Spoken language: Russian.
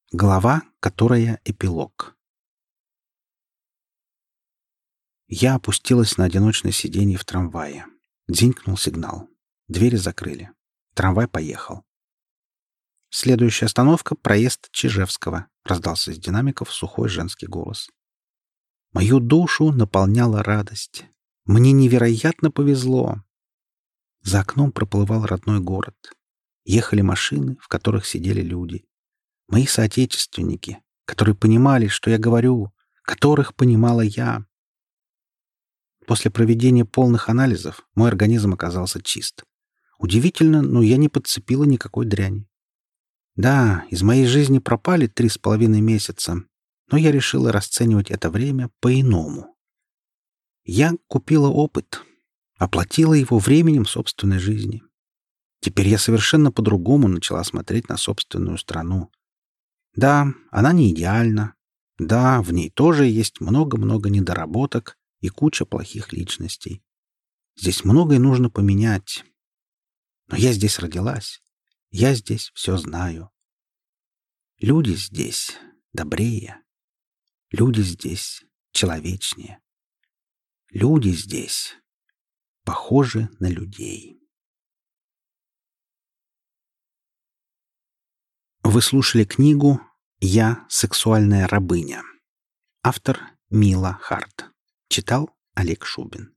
Глава, которая эпилог. Я опустилась на одиночное сиденье в трамвае. Дзинькнул сигнал. Двери закрыли. Трамвай поехал. Следующая остановка — проезд Чижевского. Раздался из динамиков сухой женский голос. Мою душу наполняла радость. Мне невероятно повезло. За окном проплывал родной город. Ехали машины, в которых сидели люди. Мои соотечественники, которые понимали, что я говорю, которых понимала я. После проведения полных анализов мой организм оказался чист. Удивительно, но я не подцепила никакой дряни. Да, из моей жизни пропали 3,5 месяца, но я решила расценивать это время по-иному. Я купила опыт, оплатила его временем собственной жизни. Теперь я совершенно по-другому начала смотреть на собственную страну. Да, она не идеальна. Да, в ней тоже есть много-много недоработок и куча плохих личностей. Здесь многое нужно поменять. Но я здесь родилась. Я здесь все знаю. Люди здесь добрее. Люди здесь человечнее. Люди здесь похожи на людей. Вы слушали книгу «Я сексуальная рабыня». Автор Мила Харт. Читал Олег Шубин.